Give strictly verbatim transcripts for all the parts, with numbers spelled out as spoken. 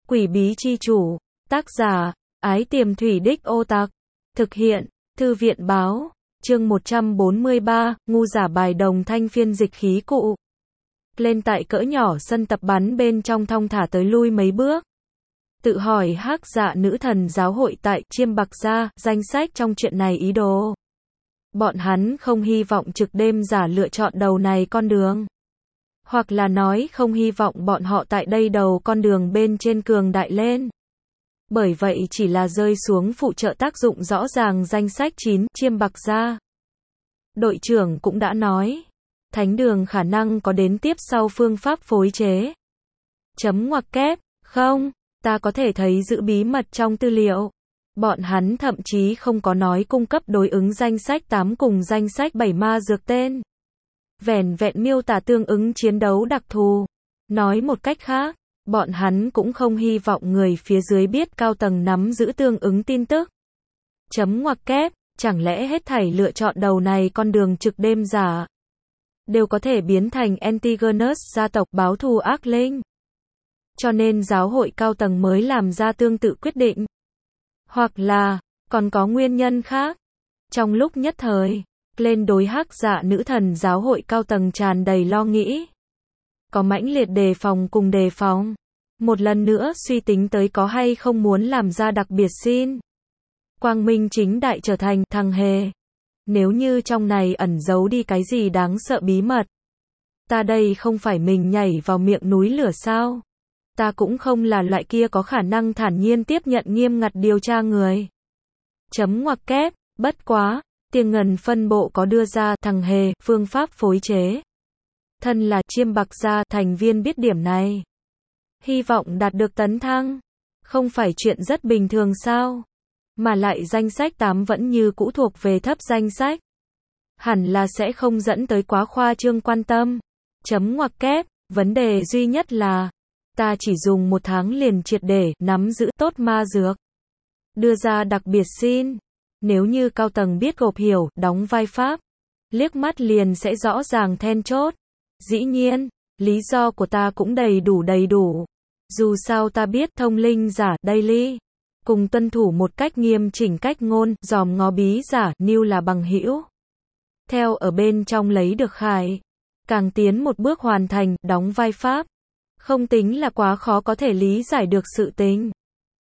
Quỷ bí chi chủ. Tác giả, Ái Tiềm Thủy Đích Ô Tạc. Thực hiện, Thư viện báo. Chương một trăm bốn mươi ba, ngu giả bài đồng thanh phiên dịch khí cụ. Lên tại cỡ nhỏ sân tập bắn bên trong thong thả tới lui mấy bước. Tự hỏi hắc dạ nữ thần giáo hội tại Chiêm Bạc Gia, danh sách trong chuyện này ý đồ. Bọn hắn không hy vọng trực đêm giả lựa chọn đầu này con đường. Hoặc là nói không hy vọng bọn họ tại đây đầu con đường bên trên cường đại lên. Bởi vậy chỉ là rơi xuống phụ trợ tác dụng rõ ràng danh sách chín, Chiêm Bạc Gia. Đội trưởng cũng đã nói, thánh đường khả năng có đến tiếp sau phương pháp phối chế. Chấm ngoặc kép, không, ta có thể thấy giữ bí mật trong tư liệu. Bọn hắn thậm chí không có nói cung cấp đối ứng danh sách tám cùng danh sách bảy ma dược tên. Vẻn vẹn miêu tả tương ứng chiến đấu đặc thù. Nói một cách khác, bọn hắn cũng không hy vọng người phía dưới biết cao tầng nắm giữ tương ứng tin tức. Chấm ngoặc kép, chẳng lẽ hết thảy lựa chọn đầu này con đường trực đêm giả đều có thể biến thành Antigonus gia tộc báo thù ác linh. Cho nên giáo hội cao tầng mới làm ra tương tự quyết định. Hoặc là, còn có nguyên nhân khác. Trong lúc nhất thời, lên đối hắc dạ nữ thần giáo hội cao tầng tràn đầy lo nghĩ. Có mãnh liệt đề phòng cùng đề phòng. Một lần nữa suy tính tới có hay không muốn làm ra đặc biệt xin. Quang minh chính đại trở thành thằng hề. Nếu như trong này ẩn giấu đi cái gì đáng sợ bí mật. Ta đây không phải mình nhảy vào miệng núi lửa sao? Ta cũng không là loại kia có khả năng thản nhiên tiếp nhận nghiêm ngặt điều tra người. Chấm ngoặc kép, bất quá, Tiền Ngân phân bộ có đưa ra thằng hề phương pháp phối chế. Thân là Chiêm Bạc Gia thành viên biết điểm này. Hy vọng đạt được tấn thăng. Không phải chuyện rất bình thường sao? Mà lại danh sách tám vẫn như cũ thuộc về thấp danh sách. Hẳn là sẽ không dẫn tới quá khoa trương quan tâm. Chấm ngoặc kép, vấn đề duy nhất là ta chỉ dùng một tháng liền triệt để nắm giữ tốt ma dược. Đưa ra đặc biệt xin. Nếu như cao tầng biết gộp hiểu, đóng vai pháp. Liếc mắt liền sẽ rõ ràng then chốt. Dĩ nhiên, lý do của ta cũng đầy đủ đầy đủ. Dù sao ta biết thông linh giả, daily. Cùng tuân thủ một cách nghiêm chỉnh cách ngôn, dòm ngó bí giả, new là bằng hữu. Theo ở bên trong lấy được khải. Càng tiến một bước hoàn thành, đóng vai pháp. Không tính là quá khó có thể lý giải được sự tình.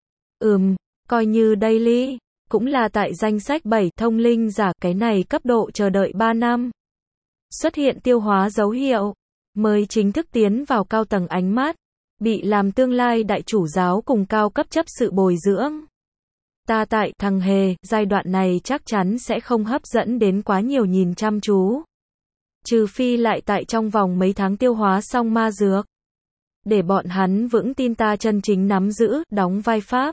Ừm, coi như daily, cũng là tại danh sách bảy thông linh giả, cái này cấp độ chờ đợi ba năm. Xuất hiện tiêu hóa dấu hiệu, mới chính thức tiến vào cao tầng ánh mắt, bị làm tương lai đại chủ giáo cùng cao cấp chấp sự bồi dưỡng. Ta tại thằng hề, giai đoạn này chắc chắn sẽ không hấp dẫn đến quá nhiều nhìn chăm chú. Trừ phi lại tại trong vòng mấy tháng tiêu hóa xong ma dược. Để bọn hắn vững tin ta chân chính nắm giữ, đóng vai pháp.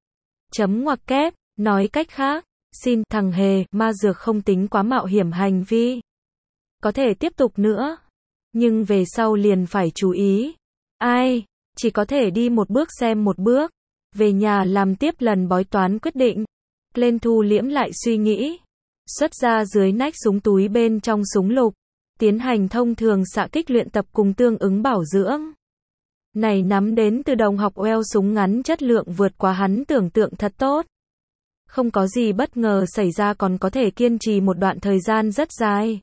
Chấm ngoặc kép, nói cách khác, xin thằng hề, ma dược không tính quá mạo hiểm hành vi. Có thể tiếp tục nữa. Nhưng về sau liền phải chú ý. Ai, chỉ có thể đi một bước xem một bước. Về nhà làm tiếp lần bói toán quyết định. Lên thu liễm lại suy nghĩ. Xuất ra dưới nách súng túi bên trong súng lục. Tiến hành thông thường xạ kích luyện tập cùng tương ứng bảo dưỡng. Này nắm đến từ đồng học eo súng ngắn chất lượng vượt quá hắn tưởng tượng thật tốt. Không có gì bất ngờ xảy ra còn có thể kiên trì một đoạn thời gian rất dài.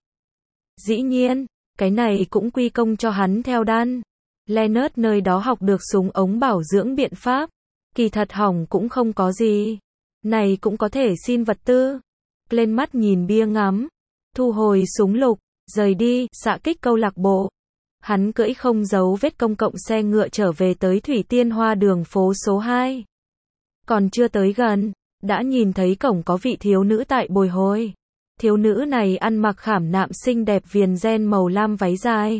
Dĩ nhiên, cái này cũng quy công cho hắn theo đan. Leonard nơi đó học được súng ống bảo dưỡng biện pháp. Kỳ thật hỏng cũng không có gì. Này cũng có thể xin vật tư. Lên mắt nhìn bia ngắm. Thu hồi súng lục, rời đi, xạ kích câu lạc bộ. Hắn cưỡi không giấu vết công cộng xe ngựa trở về tới Thủy Tiên Hoa đường phố số hai. Còn chưa tới gần, đã nhìn thấy cổng có vị thiếu nữ tại bồi hồi. Thiếu nữ này ăn mặc khảm nạm xinh đẹp viền ren màu lam váy dài.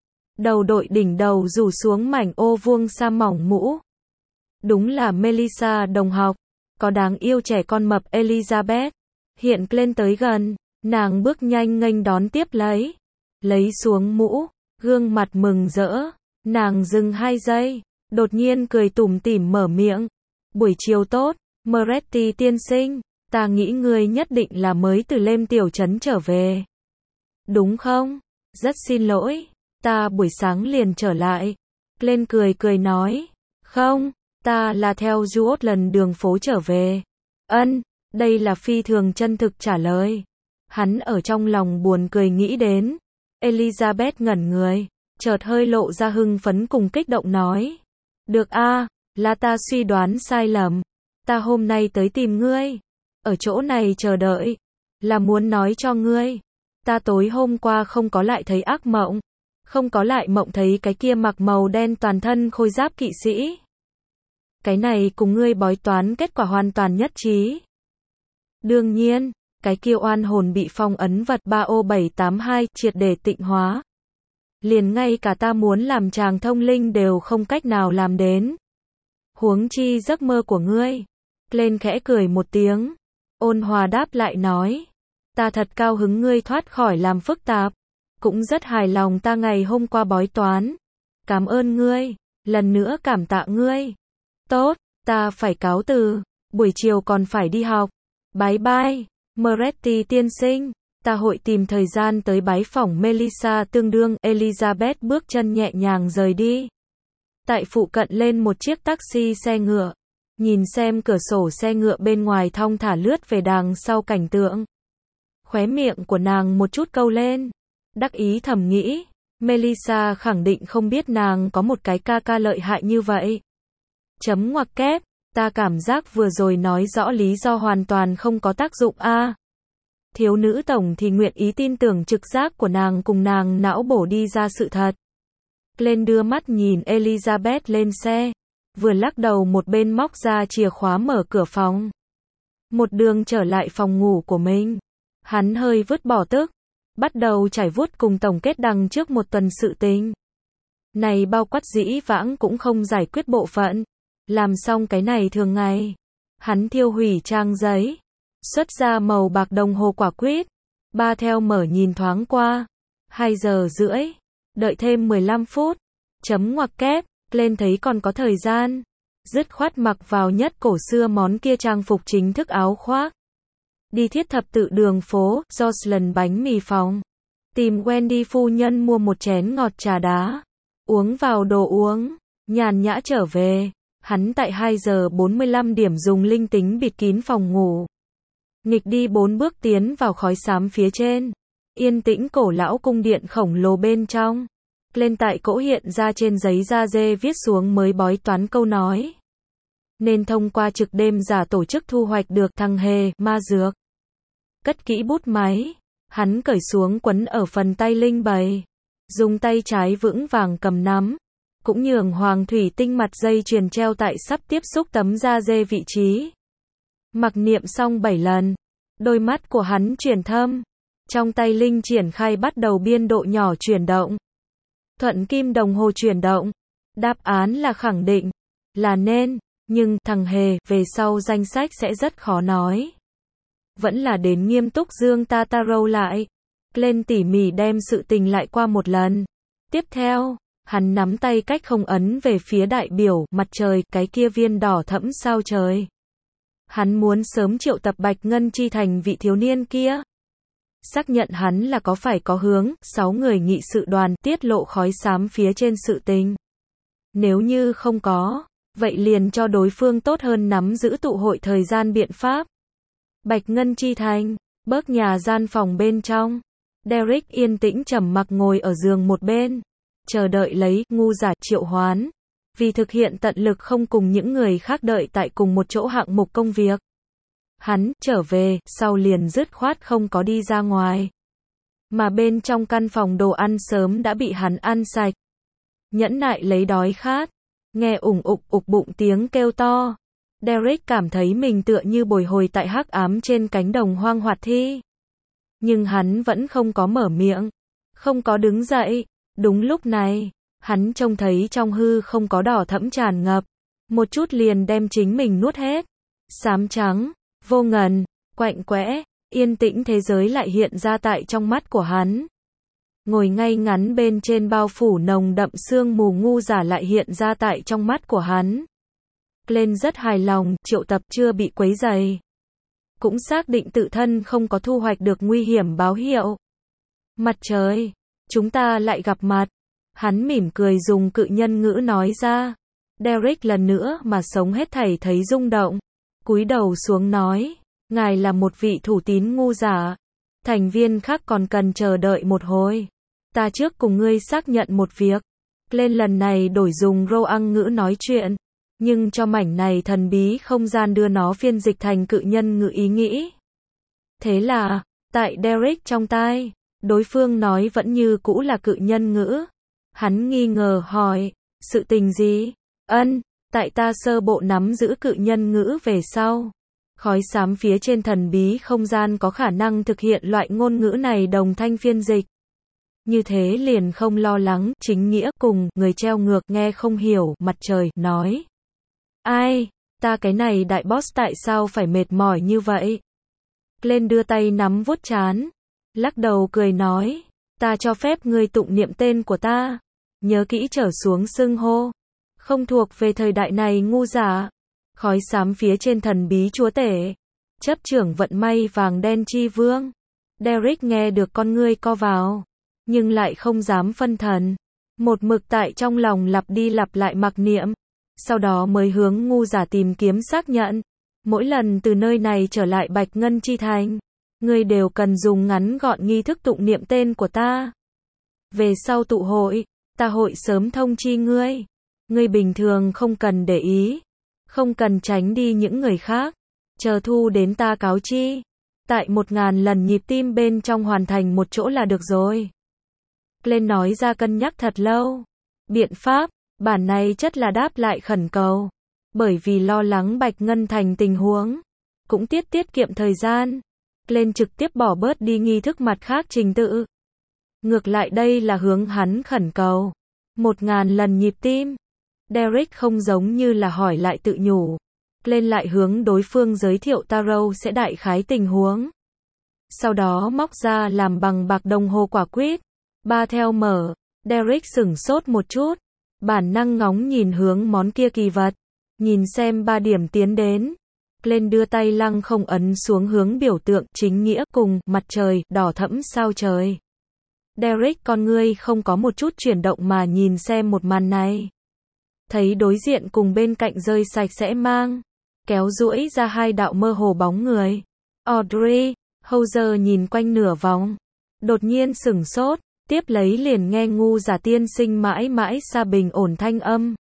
Đầu đội đỉnh đầu rủ xuống mảnh ô vuông sa mỏng mũ. Đúng là Melissa đồng học. Có đáng yêu trẻ con mập Elizabeth. Hiện lên tới gần, nàng bước nhanh nghênh đón tiếp lấy. Lấy xuống mũ. Gương mặt mừng rỡ, nàng dừng hai giây, đột nhiên cười tủm tỉm mở miệng. Buổi chiều tốt, Moretti tiên sinh, ta nghĩ ngươi nhất định là mới từ Lêm tiểu trấn trở về. Đúng không? Rất xin lỗi, ta buổi sáng liền trở lại. Lên cười cười nói, không, Ta là theo Duốt lần đường phố trở về. Ân, đây là phi thường chân thực trả lời. Hắn ở trong lòng buồn cười nghĩ đến. Elizabeth ngẩn người, chợt hơi lộ ra hưng phấn cùng kích động nói. Được a, là ta suy đoán sai lầm. Ta hôm nay tới tìm ngươi. Ở chỗ này chờ đợi. Là muốn nói cho ngươi. Ta tối hôm qua không có lại thấy ác mộng. Không có lại mộng thấy cái kia mặc màu đen toàn thân khôi giáp kỵ sĩ. Cái này cùng ngươi bói toán kết quả hoàn toàn nhất trí. Đương nhiên, cái kia oan hồn bị phong ấn vật ba ô bảy tám hai triệt để tịnh hóa. Liền ngay cả ta muốn làm chàng thông linh đều không cách nào làm đến. Huống chi giấc mơ của ngươi. Lên khẽ cười một tiếng. Ôn hòa đáp lại nói. Ta thật cao hứng ngươi thoát khỏi làm phức tạp. Cũng rất hài lòng ta ngày hôm qua bói toán. Cảm ơn ngươi. Lần nữa cảm tạ ngươi. Tốt, ta phải cáo từ. Buổi chiều còn phải đi học. Bye bye, Moretti tiên sinh. Ta hội tìm thời gian tới bái phỏng Melissa tương đương. Elizabeth bước chân nhẹ nhàng rời đi. Tại phụ cận lên một chiếc taxi xe ngựa. Nhìn xem cửa sổ xe ngựa bên ngoài thong thả lướt về đằng sau cảnh tượng. Khóe miệng của nàng một chút câu lên. Đắc ý thầm nghĩ. Melissa khẳng định không biết nàng có một cái ca ca lợi hại như vậy. Chấm ngoặc kép. Ta cảm giác vừa rồi nói rõ lý do hoàn toàn không có tác dụng a. Thiếu nữ tổng thì nguyện ý tin tưởng trực giác của nàng cùng nàng não bổ đi ra sự thật. Lên đưa mắt nhìn Elizabeth lên xe. Vừa lắc đầu một bên móc ra chìa khóa mở cửa phòng. Một đường trở lại phòng ngủ của mình. Hắn hơi vứt bỏ tức. Bắt đầu trải vuốt cùng tổng kết đằng trước một tuần sự tình. Này bao quát dĩ vãng cũng không giải quyết bộ phận. Làm xong cái này thường ngày. Hắn thiêu hủy trang giấy. Xuất ra màu bạc đồng hồ quả quýt. Ba theo mở nhìn thoáng qua. Hai giờ rưỡi. Đợi thêm mười lăm phút. Chấm ngoặc kép. Lên thấy còn có thời gian. Dứt khoát mặc vào nhất cổ xưa món kia trang phục chính thức áo khoác. Đi thiết thập tự đường phố. Jocelyn bánh mì phòng. Tìm Wendy phu nhân mua một chén ngọt trà đá. Uống vào đồ uống. Nhàn nhã trở về. Hắn tại hai giờ bốn mươi lăm điểm dùng linh tính bịt kín phòng ngủ. Nghịch đi bốn bước tiến vào khói xám phía trên. Yên tĩnh cổ lão cung điện khổng lồ bên trong. Lên tại cỗ hiện ra trên giấy da dê viết xuống mới bói toán câu nói. Nên thông qua trực đêm giả tổ chức thu hoạch được thằng hề, ma dược. Cất kỹ bút máy. Hắn cởi xuống quấn ở phần tay linh bày. Dùng tay trái vững vàng cầm nắm. Cũng nhường hoàng thủy tinh mặt dây chuyền treo tại sắp tiếp xúc tấm da dê vị trí. Mặc niệm xong bảy lần. Đôi mắt của hắn chuyển thâm. Trong tay linh triển khai bắt đầu biên độ nhỏ chuyển động. Thuận kim đồng hồ chuyển động. Đáp án là khẳng định. Là nên. Nhưng thằng hề về sau danh sách sẽ rất khó nói. Vẫn là đến nghiêm túc dương Tartarou lại. Lên tỉ mỉ đem sự tình lại qua một lần. Tiếp theo. Hắn nắm tay cách không ấn về phía đại biểu, mặt trời, cái kia viên đỏ thẫm sao trời. Hắn muốn sớm triệu tập Bạch Ngân Chi thành vị thiếu niên kia. Xác nhận hắn là có phải có hướng, sáu người nghị sự đoàn tiết lộ khói xám phía trên sự tình. Nếu như không có, vậy liền cho đối phương tốt hơn nắm giữ tụ hội thời gian biện pháp. Bạch Ngân Chi thành, bớt nhà gian phòng bên trong. Derek yên tĩnh trầm mặc ngồi ở giường một bên. Chờ đợi lấy ngu giả triệu hoán. Vì thực hiện tận lực không cùng những người khác đợi tại cùng một chỗ hạng mục công việc. Hắn trở về, sau liền dứt khoát không có đi ra ngoài. Mà bên trong căn phòng đồ ăn sớm đã bị hắn ăn sạch. Nhẫn nại lấy đói khát. Nghe ủng ục ục bụng tiếng kêu to. Derek cảm thấy mình tựa như bồi hồi tại hắc ám trên cánh đồng hoang hoạt thi. Nhưng hắn vẫn không có mở miệng. Không có đứng dậy. Đúng lúc này, hắn trông thấy trong hư không có đỏ thẫm tràn ngập. Một chút liền đem chính mình nuốt hết. Xám trắng, vô ngần, quạnh quẽ, yên tĩnh thế giới lại hiện ra tại trong mắt của hắn. Ngồi ngay ngắn bên trên bao phủ nồng đậm sương mù ngu giả lại hiện ra tại trong mắt của hắn. Lên rất hài lòng, triệu tập chưa bị quấy rầy. Cũng xác định tự thân không có thu hoạch được nguy hiểm báo hiệu. Mặt trời, chúng ta lại gặp mặt. Hắn mỉm cười dùng cự nhân ngữ nói ra. Derek lần nữa mà sống hết thảy thấy rung động. Cúi đầu xuống nói, ngài là một vị thủ tín ngu giả. Thành viên khác còn cần chờ đợi một hồi. Ta trước cùng ngươi xác nhận một việc. Lên lần này đổi dùng Roang ngữ nói chuyện. Nhưng cho mảnh này thần bí không gian đưa nó phiên dịch thành cự nhân ngữ ý nghĩ. Thế là, tại Derek trong tai, đối phương nói vẫn như cũ là cự nhân ngữ. Hắn nghi ngờ hỏi, sự tình gì? Ân, tại ta sơ bộ nắm giữ cự nhân ngữ về sau. Khói xám phía trên thần bí không gian có khả năng thực hiện loại ngôn ngữ này đồng thanh phiên dịch. Như thế liền không lo lắng, chính nghĩa cùng, người treo ngược nghe không hiểu, mặt trời, nói. Ai, ta cái này đại boss tại sao phải mệt mỏi như vậy? Lên đưa tay nắm vuốt trán, lắc đầu cười nói, ta cho phép ngươi tụng niệm tên của ta. Nhớ kỹ trở xuống xưng hô. Không thuộc về thời đại này ngu giả. Khói xám phía trên thần bí chúa tể. Chấp trưởng vận may vàng đen chi vương. Derek nghe được con ngươi co vào. Nhưng lại không dám phân thần. Một mực tại trong lòng lặp đi lặp lại mặc niệm. Sau đó mới hướng ngu giả tìm kiếm xác nhận. Mỗi lần từ nơi này trở lại Bạch Ngân Chi Thành. Ngươi đều cần dùng ngắn gọn nghi thức tụng niệm tên của ta. Về sau tụ hội, ta hội sớm thông chi ngươi. Ngươi bình thường không cần để ý. Không cần tránh đi những người khác. Chờ thu đến ta cáo chi. Tại một ngàn lần nhịp tim bên trong hoàn thành một chỗ là được rồi. Lên nói ra cân nhắc thật lâu. Biện pháp, bản này chất là đáp lại khẩn cầu. Bởi vì lo lắng Bạch Ngân Thành tình huống. Cũng tiết tiết kiệm thời gian. Lên trực tiếp bỏ bớt đi nghi thức mặt khác trình tự. Ngược lại đây là hướng hắn khẩn cầu. Một ngàn lần nhịp tim. Derek không giống như là hỏi lại tự nhủ. Lên lại hướng đối phương giới thiệu Tarot sẽ đại khái tình huống. Sau đó móc ra làm bằng bạc đồng hồ quả quýt. Ba theo mở. Derek sửng sốt một chút. Bản năng ngóng nhìn hướng món kia kỳ vật. Nhìn xem ba điểm tiến đến. Lên đưa tay lăng không ấn xuống hướng biểu tượng chính nghĩa cùng mặt trời đỏ thẫm sao trời. Derek con ngươi không có một chút chuyển động mà nhìn xem một màn này. Thấy đối diện cùng bên cạnh rơi sạch sẽ mang. Kéo duỗi ra hai đạo mơ hồ bóng người. Audrey, Hauser nhìn quanh nửa vòng. Đột nhiên sửng sốt. Tiếp lấy liền nghe ngu giả tiên sinh mãi mãi xa bình ổn thanh âm.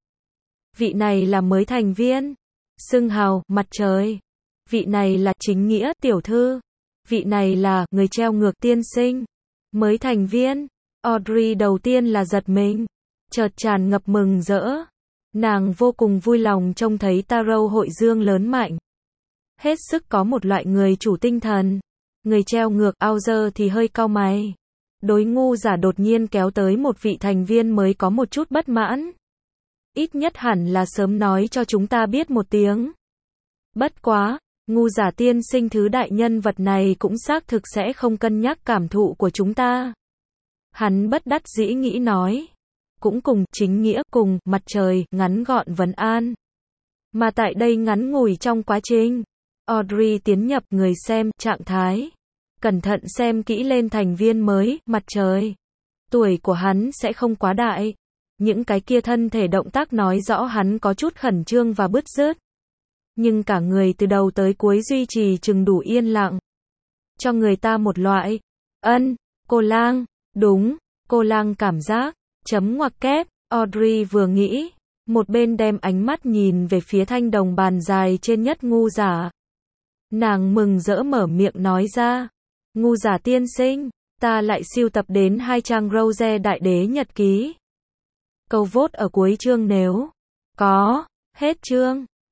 Vị này là mới thành viên. Xưng hào, mặt trời. Vị này là chính nghĩa, tiểu thư. Vị này là người treo ngược tiên sinh. Mới thành viên. Audrey đầu tiên là giật mình. Chợt tràn ngập mừng rỡ. Nàng vô cùng vui lòng trông thấy Tarot hội dương lớn mạnh. Hết sức có một loại người chủ tinh thần. Người treo ngược Hauser thì hơi cau mày. Đối ngu giả đột nhiên kéo tới một vị thành viên mới có một chút bất mãn. Ít nhất hẳn là sớm nói cho chúng ta biết một tiếng. Bất quá, ngu giả tiên sinh thứ đại nhân vật này cũng xác thực sẽ không cân nhắc cảm thụ của chúng ta. Hắn bất đắc dĩ nghĩ nói. Cũng cùng, chính nghĩa cùng, mặt trời, ngắn gọn vấn an. Mà tại đây ngắn ngủi trong quá trình, Audrey tiến nhập người xem, trạng thái. Cẩn thận xem kỹ lên thành viên mới, mặt trời. Tuổi của hắn sẽ không quá đại. Những cái kia thân thể động tác nói rõ hắn có chút khẩn trương và bứt rứt. Nhưng cả người từ đầu tới cuối duy trì chừng đủ yên lặng. Cho người ta một loại, ân, cô lang, đúng, cô lang cảm giác, chấm ngoặc kép, Audrey vừa nghĩ, một bên đem ánh mắt nhìn về phía thanh đồng bàn dài trên nhất ngu giả. Nàng mừng rỡ mở miệng nói ra, ngu giả tiên sinh, ta lại sưu tập đến hai trang Rose Đại Đế Nhật Ký. Câu vote ở cuối chương nếu có, hết chương.